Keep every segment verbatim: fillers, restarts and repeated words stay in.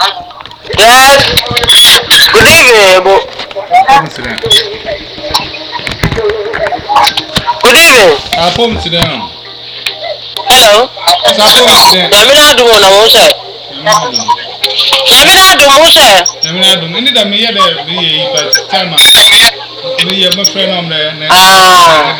Yes. Good evening, Bo. Home today. Good evening. Our home today. Hello. It's our home today. Yamina do na mo se. Yamina do mo se. Yamina do. Any that me hear the me but time me hear my friend on the Ah.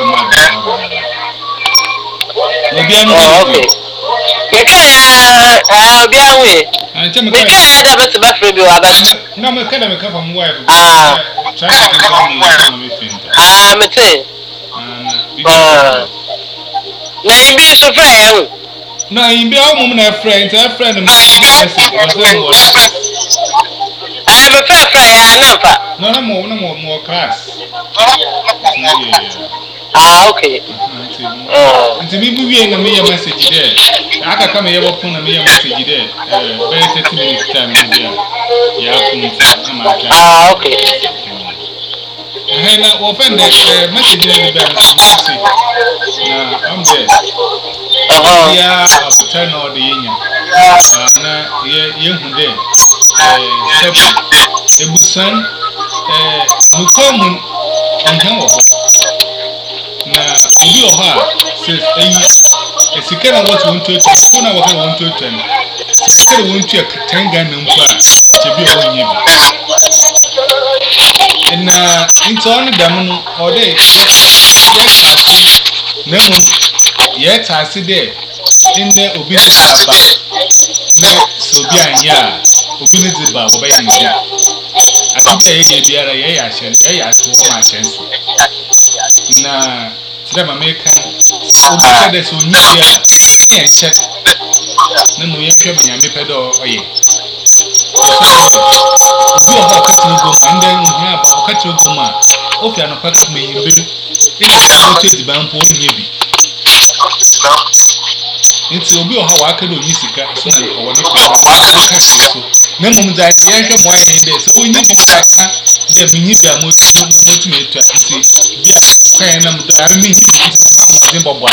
Oh, okay. Meka ya ah bia we. Meka ya da best ba free bi wa ba. Na me ka da me ka from wife. Ah. Try to get me friend. Ah, me say. Ah. Na ibi so frɛ yɛn. Na ibi a wo na friend, a friend me message was them what. Ah, me frɛ frɛ ya na fa. No, no more, no more, more class. Ah, okay. Oh. Nti bi bi na me message there. Aka kama ye bopon na me message there. Eh, very thirty minutes time there. Ya kunti na ma ka. Ah, okay. Eh na wo friend the message na be na message. Na am there. Uh-huh. Ya abuta na ode yenya. Na ye ye hu there. Eh, seven. Ebusan eh nukomu enhan wo. Na obi oha says eyi esika na what want to ko na what want to ten esika want to ten gan na mpa che bi o nyi bi na into on dam no o de ye tasi na mu ye tasi de inde obi ni aba na so bi anya obi ni diba wo ba ye nyi ati ye ye biara ye ya hye ye ya to ma hye nso na tira mameka obi said so nyi ya na ye check na mo ye hwe manyame pedo oye obi o ha katinu go ma ndan hu aba o katinu go ma o fi anopa ka me yimbe ina ka o te diban po nyi bi nti obi o ha wa ka do nyi sika so na o wona ko ka so na mo mza ye hwe mo aye de so onyi bi ka ka de minyi bi a mo mo tu me tu nti bia kan na mo do a mi nyi bi ma mo de bobo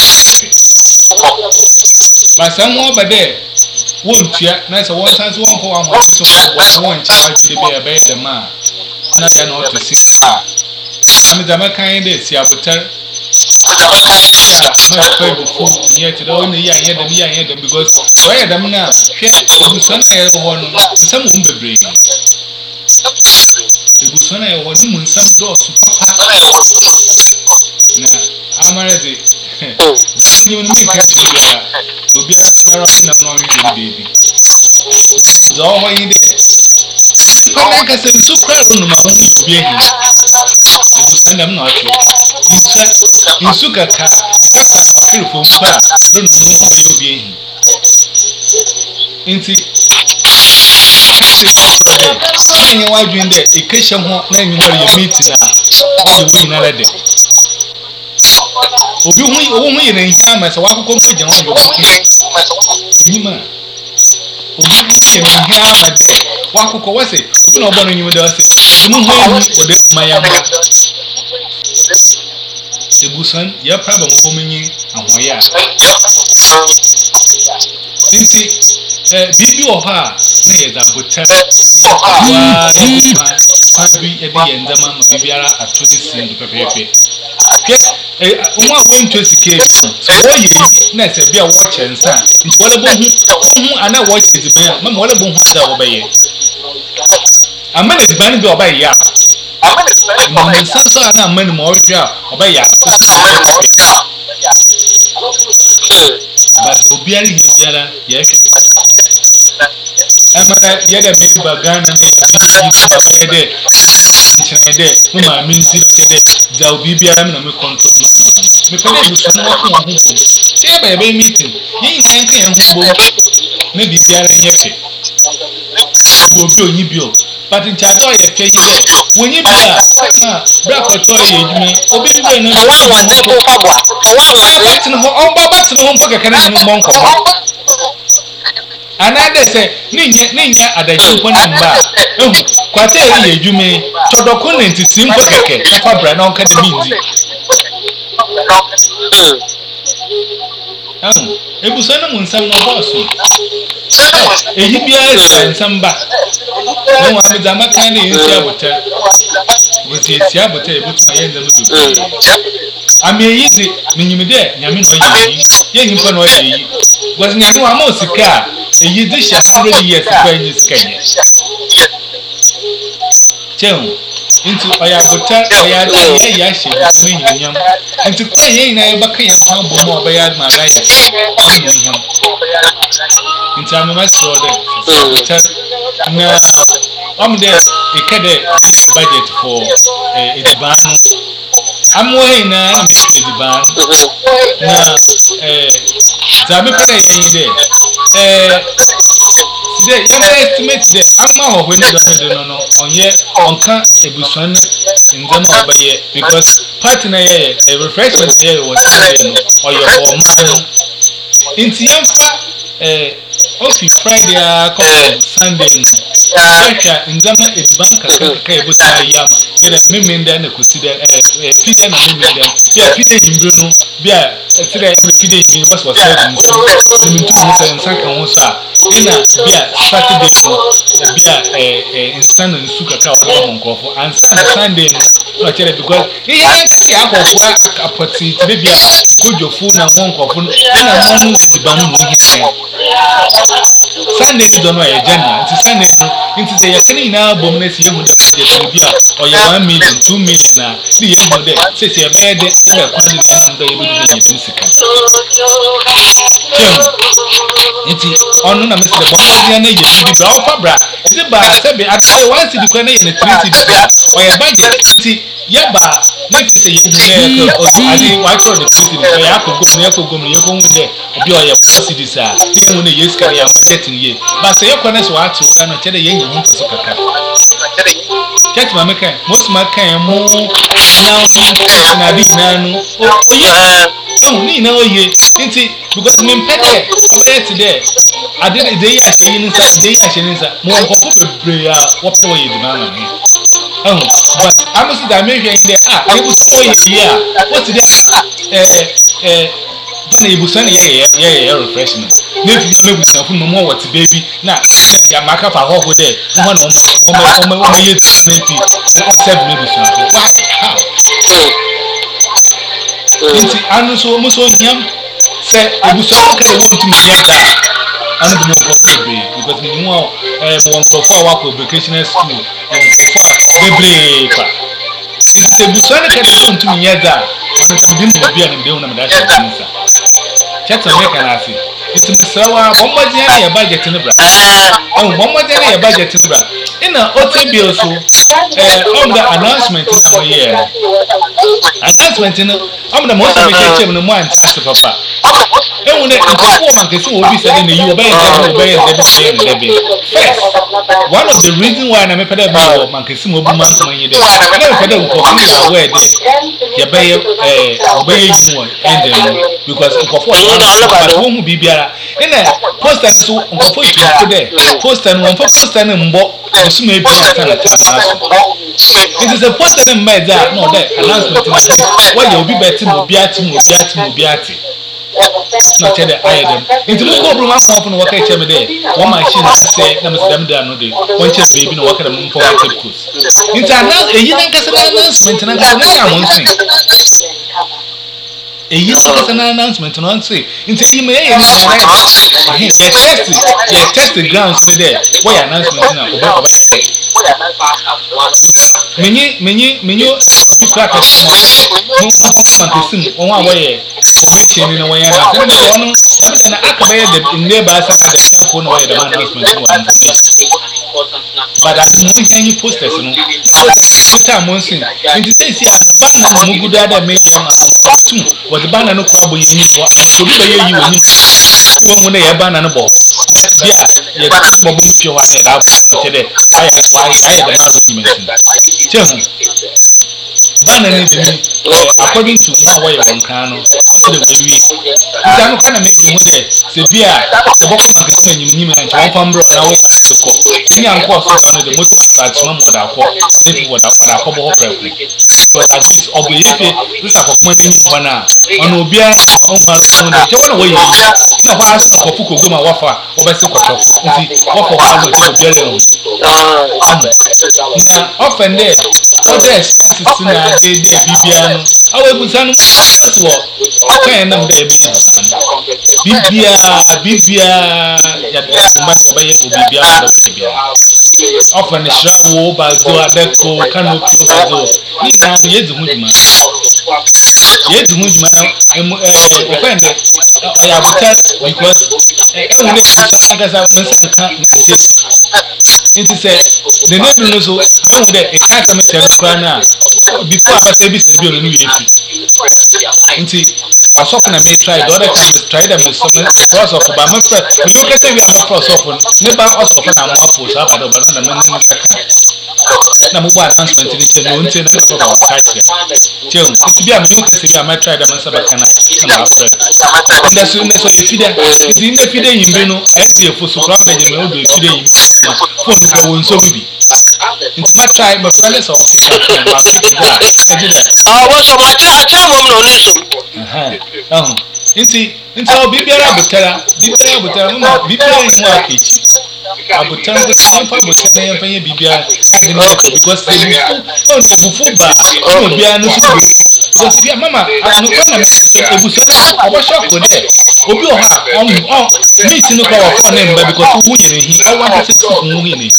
ba san wo ba de won tua na so won san so won ko wa mo so wa won cha wa de be be de ma na ya na o to si ami da ma kan de si abutar no pay before yet the only year here the year here because why them now hwe busona e ho no nsam um bebre e busona e ho no mu nsam do so papa na amare de ni ni me kan ni bia obi a na na no wi de baby zo ho yin de ko na ka se su kwa no ma ho yo obi ehi e busona m na ati insa insuka ka kaka akiri fo mpa no no no be obi ehi nti kasi no so de na nyi wa dwin de ekehye ho na nyi ho ye meeting na o de wi na de obi hu owo hu ye na nhia ma se wa akoko mo gyan ho yo ni ma obi hu ye na nhia ma de wa akoko wa se obi na obo no nyi de wa se mu hu ehu o de ma ya ma ebusan ya problem wo menyi ahoya nti eh bibi wo ha na ye da botar wa ma pa bi e bi yendama ma bibiara atodi sin du pepepe ke eh nwa we ntwesi ke bi so wo ye yi na se bia wo chensa nti wole bo hu hu ana wo chezi ban ma wole bo hu ada wo baye amane di ban bi obaye ya amane sanso ana amane mo hwa obaye ya but obiara ye biara ye hwe amana ye da me ba Ghana na ye bi yi ba ye de nchira de mo ma mi nti ke de za obi biara me na me control no me pede mu so no ko ho bo che ba ye be meeting yin na enka ye ho bo me bi biara nye hwe wo bi onyi bi o but nchajo ye ke yi de wonyi bi a na bra ko to ye dwuma obi bi na wa wa de ko fa bwa wa wa ba tin ho on ba ba tin ho mpa keke na mo nko anade se ni nye ni nye adaji ko na mba ehu kwate eri ye dwuma todoko na ntiti mpa keke na fa bra na onka de minzi um ebuso no munsam no boss eyi bia nsam ba no wa me zama kan ni nsi abota wosi esi abota ebutu aye ndam du ami eyi di minyim de nyame no yi ye himpa no yi was nyame wa ma osika eyi di sha one hundred years kwa yi sika nye chehu into oya abota oya da ye ya she mi nyam into kwa ye na ye baka ya ha bo mo oya ma ga ya nyam into am ma so de na am de ikede budget for edibanu amwo he na na me edibanu na eh zabe pere yin de eh today you may estimate the amma ho hwe ni do no no onye onka ebusuan nzama obaye because partner ye a refreshment ye was no oye ho ma no inti yemfa eh ofi Friday a come Sunday no sesha nzama ediban kaka kaka ebusa yam ye meme nda na kusida eh fide na meme nda ya fide yimbro no bia tire ya fide yimi was was said nso ni ntu mu se nsan kan ho so a ina bia Saturday no bia eh eh nsan na nsu kaka o de mo nkofo ansan na Sunday no no chere because ye ye kaka akofo akapoti tire bia kojofu na ho nkofo ina mo mu ediban no hi Sunday ni dono e jana nti Sunday no nti se yakani na bom na si yemu da budget no bia o ye one million two million na ni yemu de se se be de na kwa de na nam da ye bedu de yemu sika nti onu na mesle bom dia na ye bi bra ofa bra nti ba se be ade one city kwa na ye na three city bra o ye budget nti ye ba na fi se ye hu na ko ade wa tro de three city ya ko gom na ko gom ye ko hu de obi o ye four city sa ti yemu na ye sika ya budget ye ba se ye kwa na so atu ga no chere ye nya hu so kaka chet ma meka most ma kan mo na na bi nanu o ye oh ni na oye nti because me pede obe today ade de dey a she yin nsa dey a she yin nsa mo nkofo bebre a wo pe wo ye di mama me oh but amusu da me hwe yin de ah e bu so oye yi a what today eh eh bana e bu so na ye ye ye refreshment na fi na me bu so fu mo mo what baby na ya maka fa ho ho de mo na o mo o ye di na fi o serve me bu so why how nti anu so mo so hiam se ebuso ka de won tumi yata anu de mo ko bebe because me mo eh mo won ko wa ko vocational school won ko fa bebe pa nti ebuso ka de won tumi yata anu ka de mo bia ne de won na da shi nsa cheta me kana afi nti mesawa bomba dia na ya budget ne bra oh bomba dia na ya budget ne bra ina otebio so eh on the announcement na mo ye announcement no am na mo so be chem no mo anta papa ehun ne nkofo man kesi obi say na yi obaye say obaye say be be first one of the reason why na me peda be o man kesi mo bu man so man yi de na me peda nkofo ni aware de ye be eh obaye yi mo end dem because nkofo but wo mu bibiara ina poster so nkofo tu de poster no nkofo poster no mbo so me bi na tana it is a poster in my that no that announcement why you be betting mo bi ati mo bi ati mo bi ati no tell the I them into mo ko bro man ko no waka che me there one machine say na me dem da no dey one che baby no waka dem for take course into announce eyi na kasa announcement na kasa na ya mo nsin eyi na kasa na announcement no nsin into eyi me eyi na right ya test ya test the grounds me there why announcement na oba oba there menyi menyi menyo bi kraka mo mo mo mantesim won awoye formation ni na won ya na se me ko no e na akaba ye the neighbor sa na the camp no why the announcement no information but as mo yan yi posters no so ta mo nsin nti say si an banner no mo guda da me yan atum wo the banner no kwa bo yin wo so bi ba ye yi woni wo mu na ye banner no bo na bia ye bo bo mu tio wa na da bo no tede why why I the man when you mention chehu bana ni de mi according to how why won kan no o se de we wi nta no kana make hu de se bia se boko man ke nyim nyim an won pam bro na wo kan se ko ni an ko so no de moto atma mo da ko ne bi wo da wo da ko bo pre pre but at least obo yefe this akokman ni bana ono bia on ba no de che wona wo yi na ho aso ko fu ko goma wafa obese kwotofo nti wafa ho no je obiara hu na offende other expenses na de de bibia no awu ebusa no so kan na mbe be bibia bibia ya de mba no be ye bibia so bibia offende shrawo bazo adeko canopy bazo ni na ye du hujuma ye du hujuma eh offende oya buta because eh ehun de busa gaza mensa kan na tete nti se the name no so ehun de e ka ka me tell no na before abasa bi se bi onu ye fi nti asofo na me try the other time try them so me cross of ba me friend me look at we am cross of ne ba asofo na mo post aba do ba na me ne saka na mo ba announcement ni che no nti na ko ba ka che che nti bi am me look at we am try them so ba kana na ma friend nda so ne so ye fi da nti ne fi da yimbe no ai se efo so kra na je me o do fi da yimbe phone ko won so bi nti ma try my friend so okay ma pick it up e di da ah wo so ma cha cha mo no ni so aha ah nti nti o bibiara butara bibiara butara mo bibiara yin wa kechi abutara ko tin pa butara yan fa ye bibiara na de no because they bufu oh no bufu ba no bia no so because bia mama no kwa na me ebuso na obo shock de obi o ha on on meet no kwa wa na mba because wu ye ne hi o wa ta se wu ye ne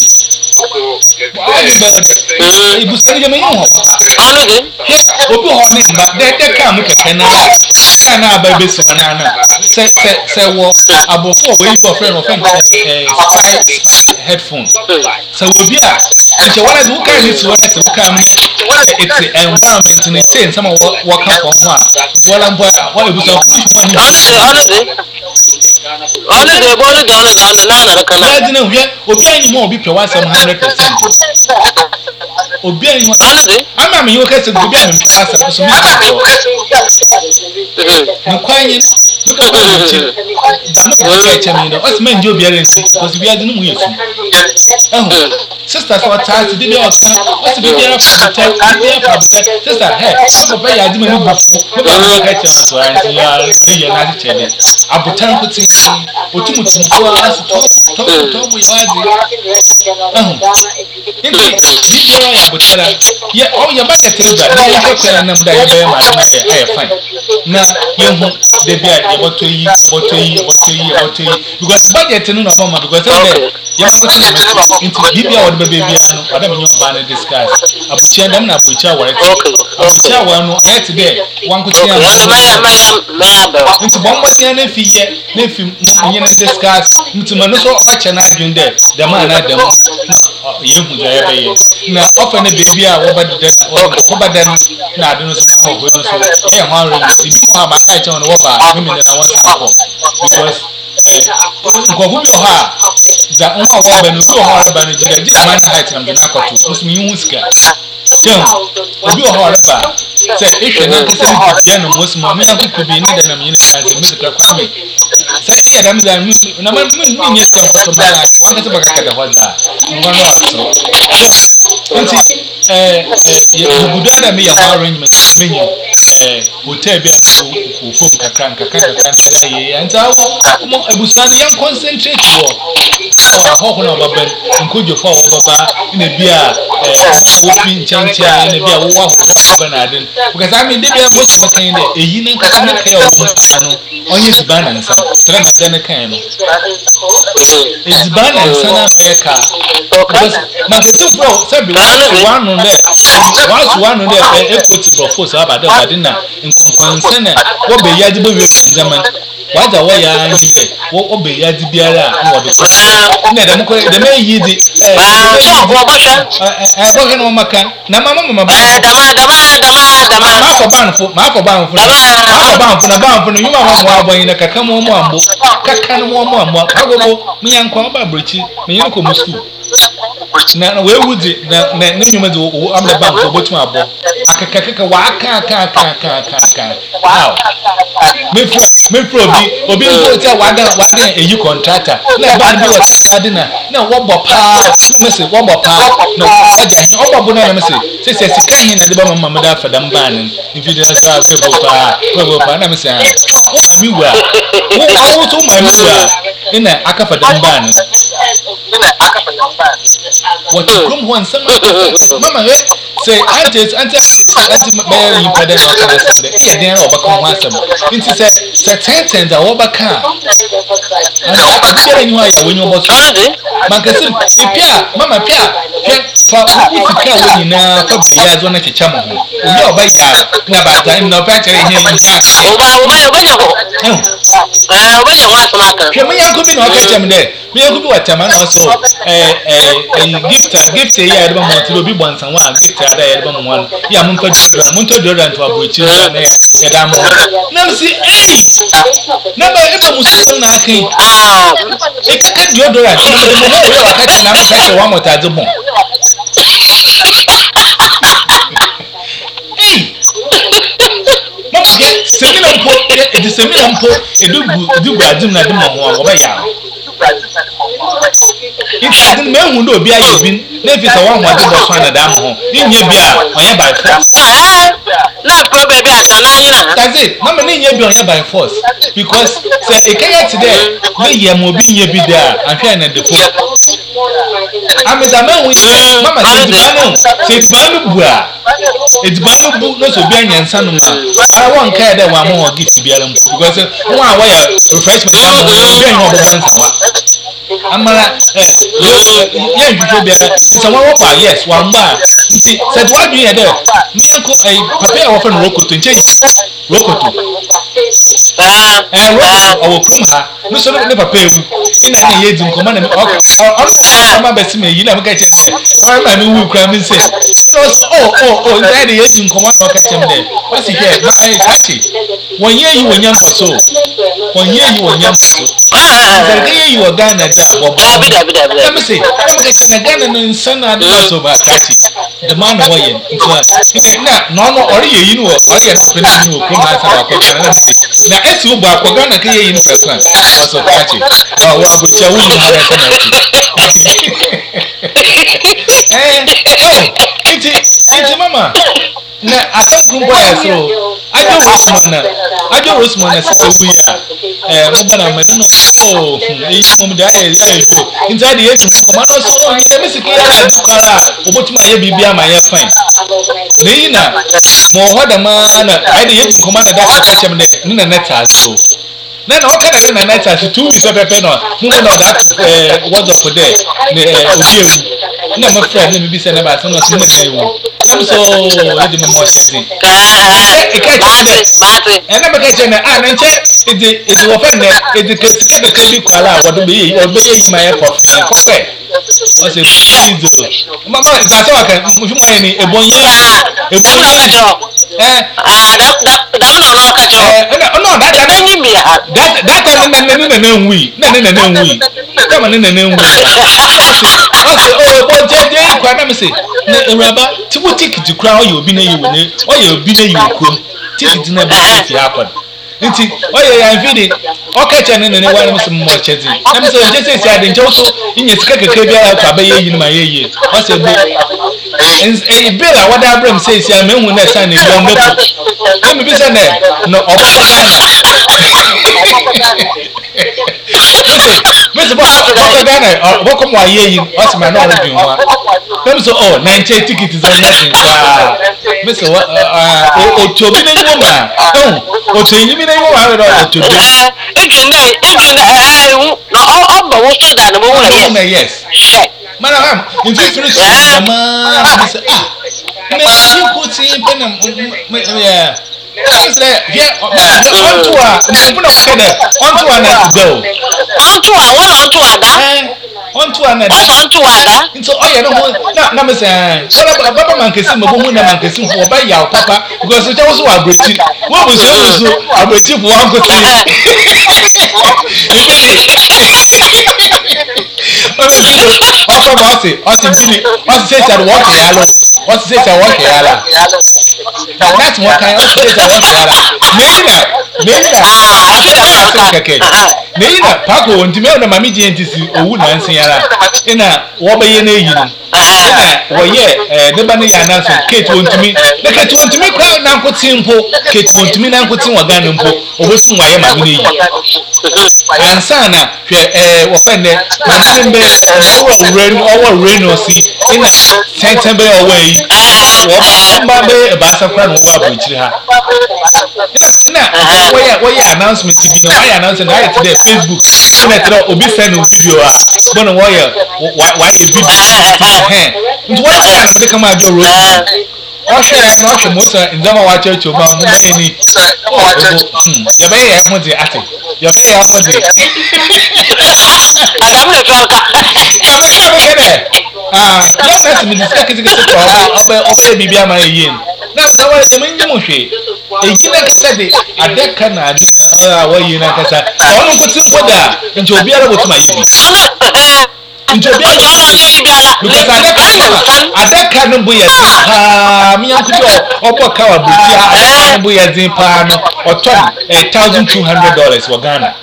ibuso ni me yin ho anu de obi ho ne mba de de ka mu keke na ka na aba be so na na se se se wo abofo we your friend of friend eh spy headphone so wo bia nche wala du ka ni so wala se ka mu it's environment ni say some wo ka ko ho a wala mbo wa ebuso push one ni anu de anu de bo ni don na na na kana ya dina hwe obi anyi mo obi pwa one hundred percent obi anyi mo anu de ama me yo ka se obi anyi pwa one so me no kwanye no ka ko dama ko ka chemi no o se me nje obi ara nti because we ade no mu yesu eh sister so ta se bi o ka o se bi ara fa ta bi ara fa ta sister hey apo ba ya di me no bufu me ba no ka chemi so anti ya ni ya na ti chede abutan ko ti otumutum ko asu to to to bu ya ade eh nti bi ya abutara ye o ya ba ka teba na ya ko na nam da ya ba ma na ya eh fine na yehu de bia ye boto yi boto yi boto yi boto yi because budget no no mama because say ye ma boto na into bibia wo de bebia no wada me nyo ba na discuss abuchia ndam na abuchia wo abuchia wo no ayet de wan ko tia into bombo tia na fi ye na fi nye na discuss into ma no so oba cha na adwun de de ma na dem ye hu ja ye be ye na ofa na bebia wo ba de wo ba de na adu no so ma ho no so ye ho anre ni bi mo ha ba ka cha no wo ba me me na won sa ko because ko bu yo ha za nwa wa ba no bi ho ba no jiga je man height na na akoto musmi yin sika tem obi o ho ba say ehwe na kese bi bia no musmo me na kuku bi ni da na me ni ka ze music kwa me say iya da me da na ma me ni sika ko ma na wa ka ta baka da hoza ngwa no aso nti eh eh budu da me ya arrangement me ni eh hotel bi ko ko fom kakra kakra kakra na ga ye anta wo mo ebusan yan concentrate wo wa ho ho na baba nkojo fa wo baba ina bia eh wo fi nchancha ina bia wo wa ho baba na adin because I mean de bia mo se makan de eyi na nka na kai wo mo ano onye zibana nsa tra na de na kan no zibana nsa na no ye ka because ma ketu bro se bi one no de once one no de e quote bro force abade abade na nkonkonse na wo be yaji bo wi nzaman waza wo ya ni de wo be yaji biara wo be ko na dem ko dem yi di eh eh bo ke no maka na mama mama ba dama dama dama dama ma ko ban fu ma ko ban fu ma ko ban fu na ban fu no yuma mo mo abon na kaka mo mo ambo kaka no mo mo ambo agogo mi yankwa ba brochi mi yin ko mu school na we wudi na na nyuma de wo am da bank ko botu abo akaka kaka wa aka aka aka aka aka wow me fro me fro bi obi nko ti wa da wa da eyi contractor na ba bi wa sade na na wo bo pa na me se wo bo pa no aja hin o bo bo na me se se se sika hin na de ba mama da fa dan ban in video na so we bo pa we bo pa na me se o ma mi wa wo wo to my mother ina aka fa dan ban what come one some mama we say auntie auntie auntie be you pede no kana say e den ra obaka ho asem nti say say ten ten da obaka and say you ya wenyo bo so mankasim ipia mama pia fa ufika we nyina fa biya zo na chicha mo ho oyi oba ya na ba time no pa chere ihe nja oba oba oba nyako eh oba nyako asema kan ke me yanko bi na oka chem de me yanko bi watama na so eh eh gift gift ya de ba mo ti obi bonsan wa gift ada ya de ba mo wan ya mun to dora mun to dora to abochi na ya da mo na si eh na ba e ba musu na akin ah e ka ka deodorant na mo mo ho wa ka na mo ka wa mo ta zo bon mama je semina mpo e di semina mpo e du du brazil na de mo ho wa ya ita din me hu do bi aye bin na fi sa wa ho ade bo so na da mo ho nye bi a onye by force na pro baby atana nyina that's it mama ni nye bi onye by force because say e kaya today me ye mo bi nye bi da ahwe na de fo ameza me hu mama say di banu say di banu bua e di banu bu no so bi anyansa no ma ara won kai da wa mo gift biara mu because won a wa ya refreshment am mo bi anyo bo bansa wa amara eh ye njujo bia nsa wa wo pa yes wa mba nti said what do you there me anko eh papa ya wo fa no rokoto nche rokoto ah eh rokoto owo krum ha no so ne papa ewu ina na ye di nkoma na me o ma besi me yi na me ka che de o ma me wu kra me say no so oh oh oh that ye di nkoma na o ka che me de o si here ma eh kachi won ye yi won yam so won ye yi won yam so ah that ye yi wo Ghana da bo bo let me say let me say na Ghana no nsana da so ba kachi the man wo ye nti na no no ori ye yi no ori ye na pe na ni o ko na sa ba ko na let me say na esi wo ba ko Ghana ka ye yi no person so kachi wa wa bo cha wu ni ha ka na eh oh iti iti mama na asanku mpo ya so ajo rosmana ajo rosmana se wu ya eh mo bana me no oh e mo da ya ya jo inside the age ko ma no so ni me siki ya dukara obotuma ye bibia ma ya fine ni na mo hoda ma na ai the age ko ma na da ka chem ne ni na neta so na na oka na na neta so two weeks pepe no mo no da eh what's up there ne obi ewu na my friend let me be say na ba so no so na ewu I'm so ready to more shit. Ah, e ka che e na be ka che na ah na che e de e de wo fa ne e de ke ke ke bi kwala wo do be yi wo be yi ma e ko ko pe o se fizo mama ba so ka mo fi mo ni e bon yi e bon yi eh ah da da da no no ka cho eh no no that that ni mi ha that that na na na na nwi na na na nwi kama na na na nwi o se o bo je je kwa na me se na ewraba ti wo ticket kura o ye obi na ye woni o ye obi na ye okrom ticket na ba fi happen nti o ye ya mfidi o ka che ne ne wa na mo mo chezi na me se je se se ade nche so inye sika keke bia ka ba ye yin ma ye ye o se bo e bela wada abram se se me hu na sa na bi on bepo e me bi se ne no oboko Mese ba ba Ghana oboko mo ye yin o se ma na o bi ho them so oh nine ticket is on that Mese wa o to bi na nyu ma o to yin bi na nyu ma we do o to bi e ju na e ju na eh no o bo wo so da na mo wo yes mana ham in fifty na ma Mese ah me you go see pe na yeah Mese yeah on to a mo na ka de on to a na to go on to a one on to a da on to a na da on to a da nso oye no na na me say baba baba man kesi mo bo na man kesi fo ba ya papa because o chawo so abrechi wo bo so so abrechi fo an ko ti ọkọ ma ọsẹ ọsẹ ntini ọsẹ sẹ sẹ wọkẹ ya lọ ọsẹ sẹ sẹ wọkẹ ya la that's one kind ọsẹ sẹ sẹ wọkẹ ya la n'eyi na n'eyi na ọsẹ sẹ ọsẹ kẹkẹ n'eyi na paako wọn ntumi ẹwọn na maami gye ntị si owu na nsị ya la ẹna wọbẹ yẹ n'eyi no ẹna wọyẹ ẹ deba ne yẹ ananso keeti wọn ntumi na keeti wọn ntumi kura nanko ti mpo keeti wọn ntumi nanko ti wọ Ghana mpo ọbẹ tún wọ ayẹ maami n'eyi ansana hwe eh wo pende masin be owo rain owo rain o si ina senten be owo yi wo ba be ba sa kwa no wa buchiri ha ina ina wo ya wo ya announcement bi no wa ya announcement na today Facebook ina tro obi send video a bono wo ya wa ya video he nti wo ya no de kama ajo road ọhwẹ ẹ na ọhwẹ mọsọ ndọma wa church ọba mu mọ ẹni yabẹ yẹ ẹho de ate yabẹ yẹ ẹho de. Adamu le fẹ ọka. Yabẹ yẹ ẹho de dẹ aa yọ nẹẹsì mi disika kitikiti kọ ọbẹ ọbẹ yẹ bibi ama yẹ yie na sọ wọn ẹdẹ mi n yimu hwẹ èyí náà kẹsẹ de adaka na adi na ọ awọ yie náà kẹsẹ ọmọ nkuti nkọ da nti obiara bọ tuma yẹ bi. Nti obi ayo because adaka adaka no bo ye pa mi yanku bi obo ka wa buti adaka no bo ye din pa no oton one thousand two hundred dollars for Ghana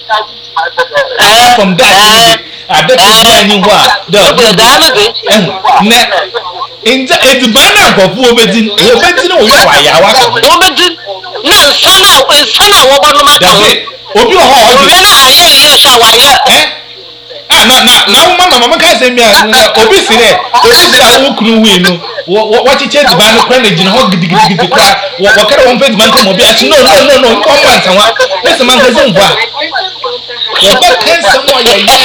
from that adaka na ni ho a the ne inja edibana agofo obedin obedin wo wa ya wa ka obedin na sana sana wo ba no ma ta obi ho o obi na aye ye sa wa ye eh na na na mama mama ka se mi obi sire obi sire wo kunu wi no wo chiche di ba no kwa na gina ho gidigidi kwa wo kare won pedi man ka mo bi ati no no no no ko mo antanwa ese man ka ze mva wo ba kan se mo ya ya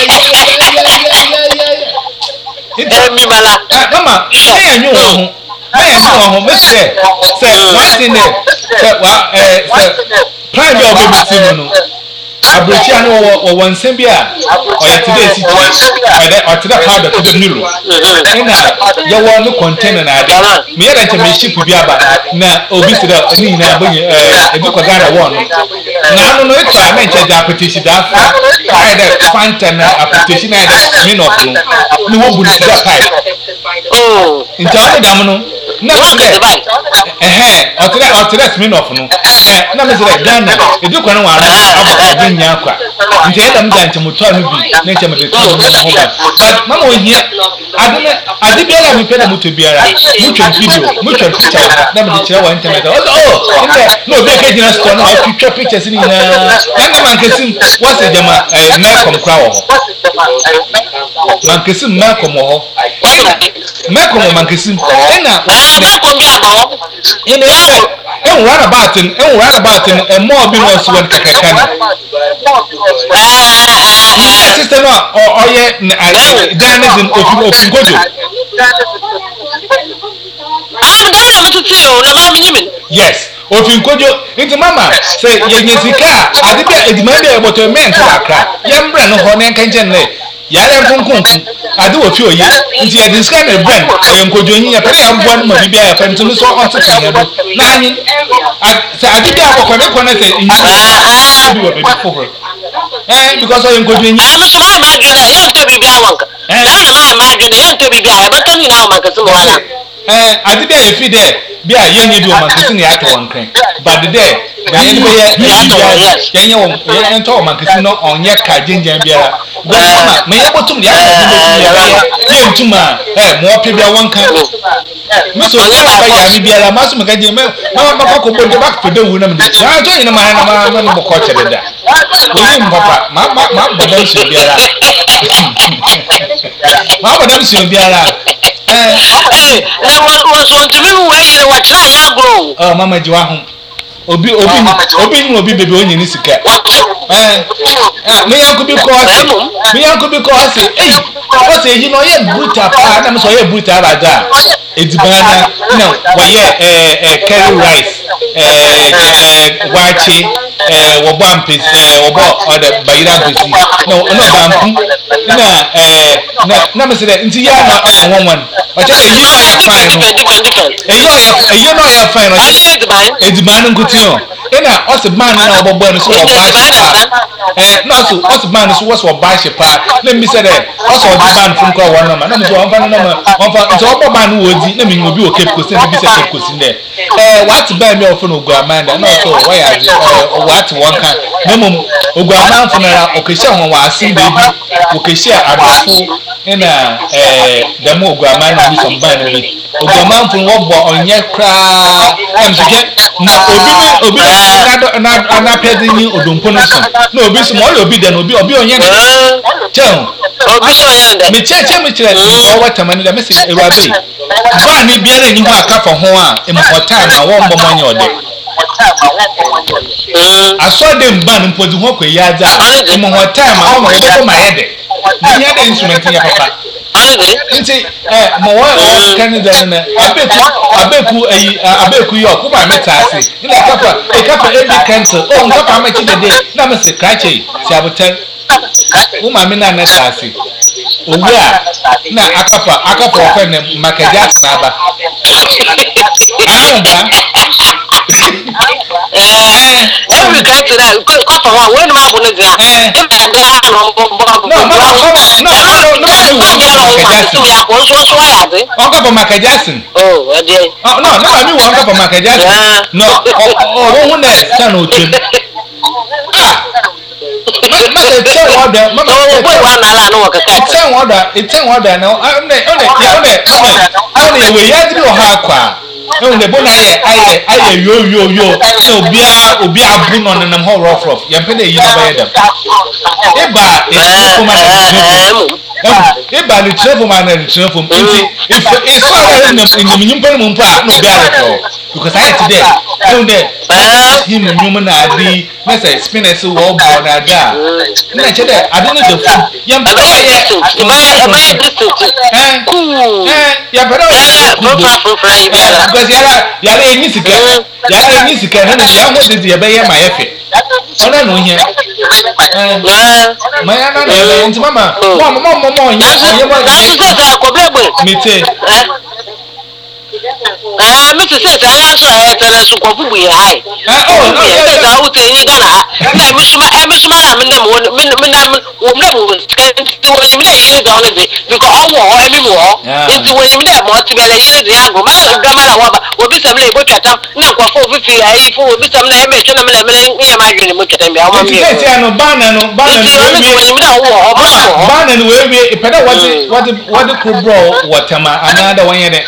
ya ya mi bala mama na ya nyu ho na ya nyu ho me se se one thing there se wa eh se plan bi obi ti no abrechi anu wo wo nsem bi a oye today si ede o tida powder to the mirror ina ya wo no container na ade me ya da me ship bi aba na obi sida ni na abanye eh ebi ko gara wo no na anu no eto a menche da apetition da fa ka ede fanta na apetition na ede me no no ni wo buru sida pipe oh nta o da no na me eh o tida o tida me no no na me sida Ghana ebi ko no wa abo nya kwa nti eda mda nche muto anu bi na nche mede to no ho ba but mama ohia adene ade biara mi pena muto biara muto video muto picture na mede kire wa internet oh inde no be ka gina store no twitwa pictures ni na na man kesim wase jama na kom kwa wo man kesim na kom ho na kom man kesim ina na kom ya bo ina en run about en run about en more bi no so won kakaka ah sister no o ye Ghana din ofin ofin gojo ah Ghana mo tutu o na ma mi nyimin yes ofin gojo nti mama say ye nyesika ade bi edima bi e boto men to akra ye mbra no ho na nkan chen ne yare nkonkonku ade wo fi oye nti ye diska na brand ye nkojo nyi ya pere ya mbo ma bibia ya pere ntumi so on to kan do na anyi say ade bi akokọ ne kona say nyi ah bi wo be for eh because o nkojo nyi ah so ma ma gina ye to bibia wanka na na ma ma gina ye to bibia ya bata ni na o maka so wala eh ade bi ya fi there bi a ye nyi bi o maka so ni ato wankran but there na ye be ye ye ye wo ye nto o maka so no onye ka jinjan biara mama me ye botum ya ye ntuma eh mo pe bia wanka me so ya ba ya mi biara maso me ka je me ma ma ko bodo back to the wu na me ya jo ina ma na ma ma mo ko chere da oyi mpapa ma ma ma bodam so biara ma bodam so biara eh eh na wo so ntumi wu we yire wa kira ya agro oh mama ji wa ho obi obi obi ni obi bebe onye ni sika eh me yanko bi ko ase me yanko bi ko ase eh o se yi no ye brutal pa na me so ye brutal raja edibana na wa ye eh eh curry rice eh wachi eh wo bo ampes eh wo bo oda bayira ampesi no no banku na eh na na me se de nti ya na won won o che yi no ya fine no eh yo ya eh yo no ya fine no edibana nkuti o ina osi man na obobo no so oba eh no so osi man so was oba she pa na mi se de osi oba ban fun ko won no ma na mi so on fa no ma on fa so oba ban wo di na mi obi o cape coast na bi se cape coast de eh what buy me of no Ogwamanda no so why are eh what one kan na mum Ogwamanda fun na okehia ho wa asin baby okehia adofo ina eh demo Guama na mi some ban bi Guama fun wo bo onye kra em sike na obi obi na na na pedi ni odompo no so na obi so mo obi de na obi obi onye de chen obi so onye de me cheche me chere o watamani da me se eruabe ba ni biara ni ho aka fa ho a em hotel ma wo mbom onye ode asode mba no mpodi ho kwa yaza em hotel ma wo mo do ma yede ni yede instrument ya papa nti eh mo wa kan da na abeku abeku ayi abeku yo ko ba metase ina kafa e kafa e bi cancel o kafa ma chi de na me se krache si abotan wo ma me na na tase owu a na akafa akafa o kan makaja snaba ayo ba eh every guy to that kafa wa when ma bu ne dia e ma de ha no bo no no no no Uncle for Macajason. Oh, I did. Oh, no, no, I mean, Uncle for Macajason. No, oh, one there, son of Jim. Ah, it's ten order. Mamma, it's ten order. It's ten order. No, I'm there. I'm there. I'm there. We had to do hard. No, the bona ye aye aye yo yo yo no bia obi abun no nam ho rough rough ye pede yi na baye dem eba e ko ma eba ni trefo ma na trefo nti if if so that in in nyimpa no mpa no bia re because I today no there him nyum na adi na say spinners wo bo na da na che there adi no the food ye mpa ye eh eh ya pede o because yala yala enyi sika yala enyi sika na ya ho de ye be ye ma ye fe ona no hia eh ma ya na na nti mama mo mo mo mo nya ye mo mite ah mi se se ala so e tele so ko fubu ye hai oh no ye da u te ni gana na mi suma e mi suma na mi na mo mi mi na wo mi na mo ti wo mi na ye da on de because owo e mi mo nti wo mi na mo ti be le ye de ago ma ga ma la wa ba obi sam le bo twata na ko fo fifi ai fo obi sam na e me twena me le me ye ma dwene mo twata mi awon mi ti ti no bana no bana no we mi na wo o mo bana no we we peda what what what ko bro watama another one ye de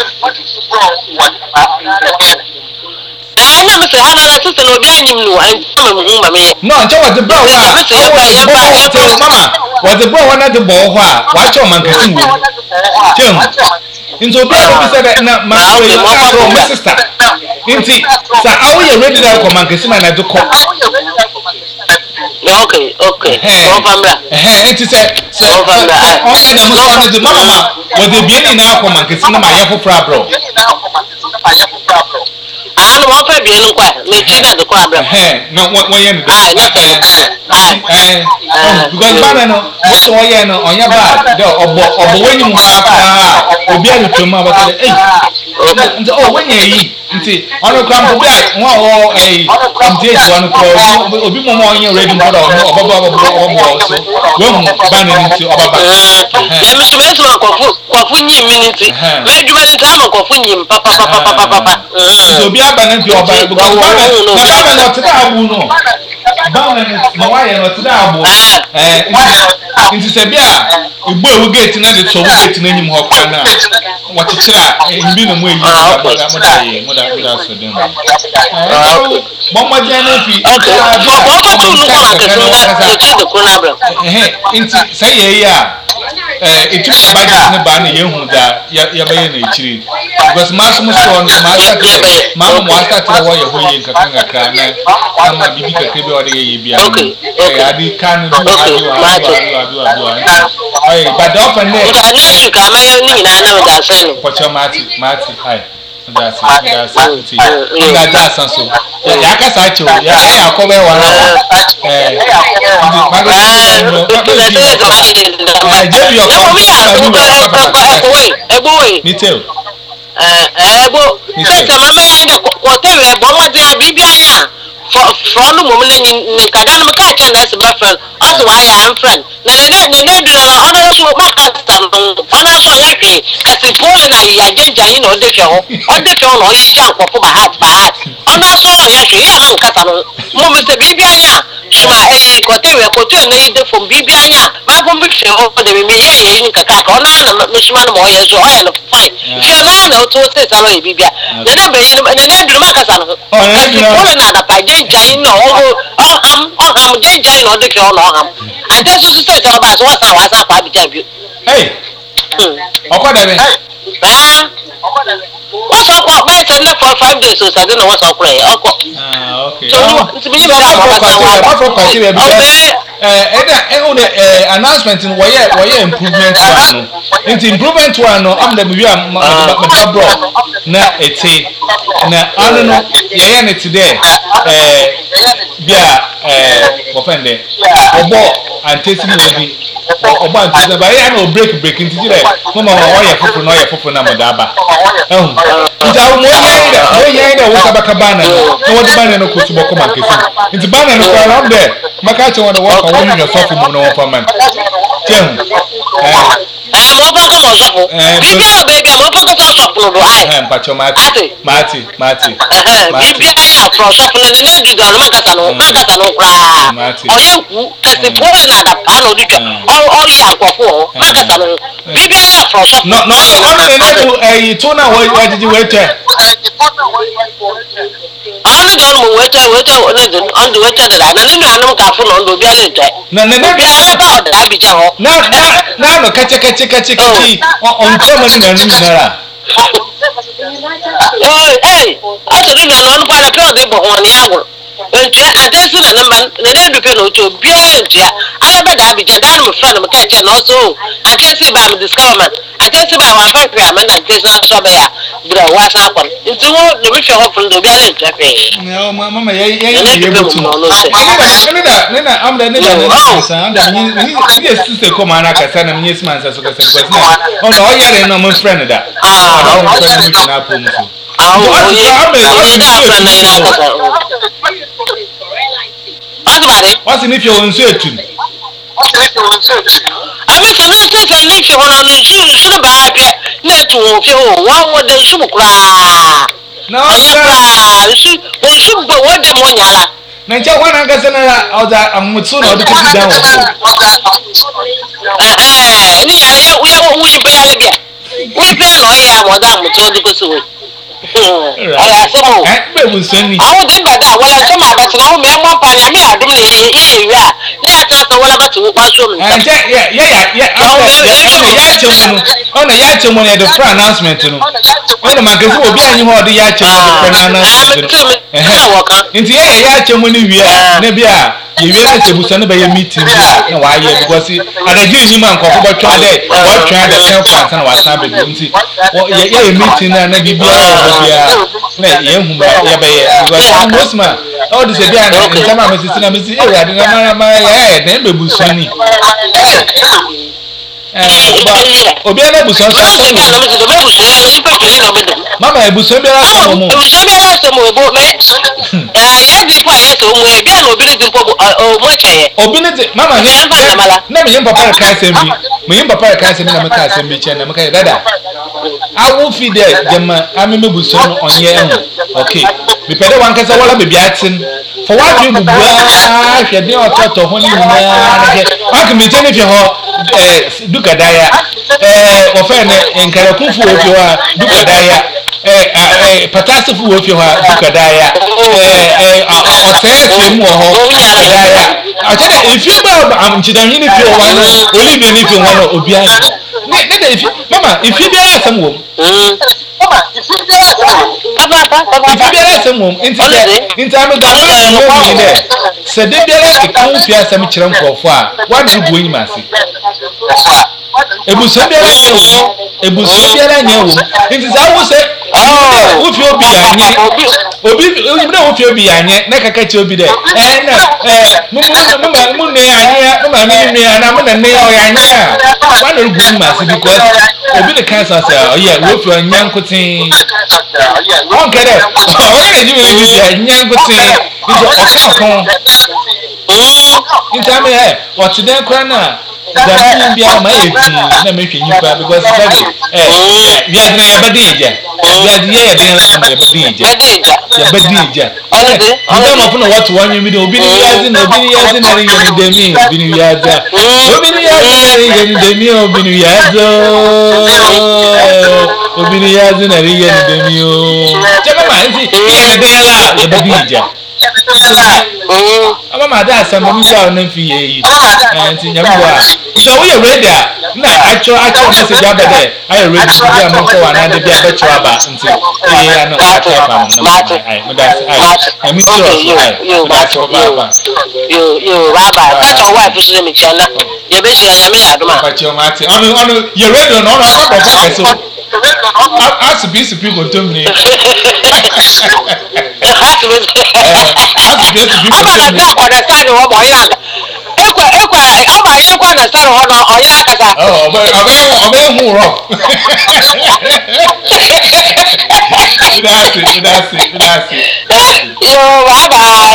I never say how na sister no bi anyim no an ma mu ma me no nje what the bro wa mama what the bro wa na the ball ho a wa cho man kasi wo chem into bi a bi say na ma we ma bro my sister inti sa awo ye ready na ko man kasi na na do ko okay okay so famra eh inti say so on na mo so na the mama what the bi ni na ko man kasi na ma ye fofra bro ah no mo fa bi enu kwa me chi na de kwa bra eh no won ye no ah eh eh because bana no what won ye no onya bad de obo obo wenyi mu ha pa obi a twem ma ba eh nti oh wenye yi nti ono kwa mbo bia won wo eh nti e won ko obi mo mo onye ready mo da ono obo obo obo so we mu bana nti obaba ya mi so me so ko fu ko fu nyi minute me djuma ni ta mo ko fu nyi papa papa papa papa so obi abana nti oba because bana na bana no tida abu no bana ma wa ye no tida abu eh nti se bia igbo ewu gate na de so gate na nyim ho kwa na wo chichira mbi na mo eyi mo da mo da ye mo da mo da so dem eh mo mo je na fi okay for for two no kwa ka so da chi de ko na bra eh nti say ye ya eh itu budget ne ba na ye hu da ya ba ye na ichiri because mass mo so no ma ta ma mo ata tra wo ye ho ye nkaka nkaka na ama bibi kakre be o de ye bia eh adi kan du adi wa adi wa adi wa eh but the offer ne next week am I ni na na da say no pocho mati mati hai da si da si da da san so ya ka sa cho ya ya ko be wa eh ma go no ma go di eh je bi yo ko ebo we ni tell eh ebo se se ma me ya ko tell e bo mo de bibia ya for for no mo na ni kada no ka cha na se ba friend also why am friend na na na na do na ona so ma ka ta no ona so ya ke kasi pole na ya danger you know de hwe o de hwe no yi shan kwofo ba heart ba heart ona so ya hwe ya man kasa no mo me se bibi anya shima eh kote we kote na yi de from bibi anya ba fom bi hwe o de me ye ye ni kaka ka ona na me shima no mo ye so o ye no fine hwe na na o to se sa ba bibi a na na be ni na na duru ma kasa no o na duru na na pa danger you know o am o am danger you know de hwe no am ante so so se sa ba so sa wa sa pa bi ta bi hey ọkọ dẹbi. ah wọ́n sọ pé ọ̀pá ẹ̀sẹ̀ ní for five days ọ̀sẹ̀ àti ní wọ́n sọ pé ọkọ. ah ok. ntumi yìí bẹ́ẹ̀ mọ̀ ọ́n sọ wà. wọ́n fọ kọ̀ọ̀tì rẹ̀ bí ẹ ẹ dà ẹ hùn ẹ announcement wọ́yẹ wọ́yẹ improvement wa no nti improvement wa no ọ̀m dẹ̀bi wi a mẹta bọ̀ na ètè na ọ̀nù no yẹ̀yẹ́ ni ti dẹ̀ ẹ bí a ẹ wọ́fẹ̀ ndẹ̀ ọ̀bọ̀ àǹtẹ̀sí ni wọ́n bi ọba ntị ba ya na o break break ntị dire mama ọ ya fufuru na ọ ya fufuru na modaba ehụ nti ahụ mo ya ida mo ya ida wo kaba kaba na na wo de bana no ko tubo ko makesi nti bana no kwa na mbe maka che wo na wo ka wo nyo sofu mu no wo fa man tem eh eh mo ba ko mo sofu bibi o baby mo fa ko sofu no do ai eh mpacho mati mati mati bibi ya pro sofu na na du do maka sa no maka sa no kra o ye ku kasi po na da pa no dika o ya akofo maka sa no bibi ya pro sofu no no no no na do eh to na wo wajiji wete ana do mo wete wete na do on do wete da na ninu anum ka fu no do bia le dai na na na bia ba da bi ja ho na na na no kache kache kache kache on komo ni na ninu nara eh eh aso ninu na no pa na pe o de bo ho ni agro ntia adesi na namba na na dupe no to bia ntia ala ba da bi ja da no friend mo ka che no so adesi ba me discover adesi ba wa fa kwa me na adesi na so ba ya bra wa sa kon nti wo no bi hwe ho fun do bia le ntia pe no mama ye ye ye butu ne da ne na amda ne da ne sa amda ni ni ni sister ko mana ka sana ni sima sa so ka sa ko na on no yare no mo friend da ah o friend mi na po mu so ah o ye o da friend na ina ka sa Asmare what's in if you want to etu abi so na se se ni fi hono no su su ba hwe na etu wo fi ho wa wo de su bukura na o su o su gbo wo de mo nyala na nche kwa na ngase na oda amutsu na odi kiti down eh eh ni ya ya wo wo yi be ya le bia ni pe no ya mo da amutsu odi ko so aya semo eh be bu so ni awu de ba da wala so ma ba so na wo me mo pa nya me adum le ye ye wi a ni aka so wala ba tu kwa so mi eh je ya ya ya ya chemu ona ya chemu ne the free announcement no ona magazine obi anyi ho de ya chemu the free announcement eh nti ya ya chemu ni wi a na bia ye wi na chebu so na ba ye meeting na wa ye because adaji ni man ko ko twa de wa twa de ten points na wa san be nti ya ye meeting na na bibia bia na ye hu ba ya ba ye because most man all this bia na ntama mesisi na mesisi e ya de na mara mara ya na be busani eh obi na busan so so mama e busan bia na so mo busan bia na so mo ebo me eh ya di po ya so mo e bia na obi ni dimpo o mo cheye obi ni mama ne na me yin papa ka sembi me yin papa ka sembi na me ka sembi che na me ka dada awu fi de jema ameme busan onye ehun okay me pede wan kasa wala be bia tin for what you bubu ah hwe de ototo ho ni nyina na ke wan me je ne fi ho eh duka daya eh wo fe ne nkara kufu wo fi ho duka daya eh eh patase fu wo fi ho duka daya eh eh osese mu ho duka daya achede if you ba am chidan ni fi ho wa no olive ni fi ho no obi an ne ne if mama if you be asem wo mama if you be asem wo if you be asem wo inti inti am ga no ni ne se de biara ke kan fi asem kire nkofo a wa de bu enyima se ebuso biara nye wo ebuso biara nye wo inti za wo se wo fi obi anye obi obi na wo fi obi anye na kaka che obi de eh na eh mu mu mu mu ne anye mu ma mi ne na mu na ne o anye a wa na rugu ma se because obi de cancer say oh yeah wo fi anya nkotin on kede o ga ji mi bi anya nkotin nti o ka kon mm nti am eh o chuden kra na Zamani bia ma efi na me hwe nyipa because sabi eh bia dina ya badi eja bia dia ya dina na ya badi eja ya badi eja nda ma funa watu wanyu mi de obi ni yazi na obi ni yazi na riye ni demi obi ni yaza obi ni yazi na riye ni demi obi ni yaza obi ni yazi na riye ni demi o chama ma nti ya dina la ya badi eja ama ma da asamba mi ja na fi yi nti nyamwa so we ready na acho acho message abede I ready to be amon ko na de bia be cho aba nti eh ya no aka ba no na ai me da ai mi so you you you baba that's your wife is me chana ye be shia ya me aduma ba cho mate onu onu ye ready no no ko ko ka so as be speak go to me as be as be na understand what boy ya ekwa ekwa ama ye kwa na sare ho no oya akasa oh obe obe obe hu ro that's it that's it that's it yo baba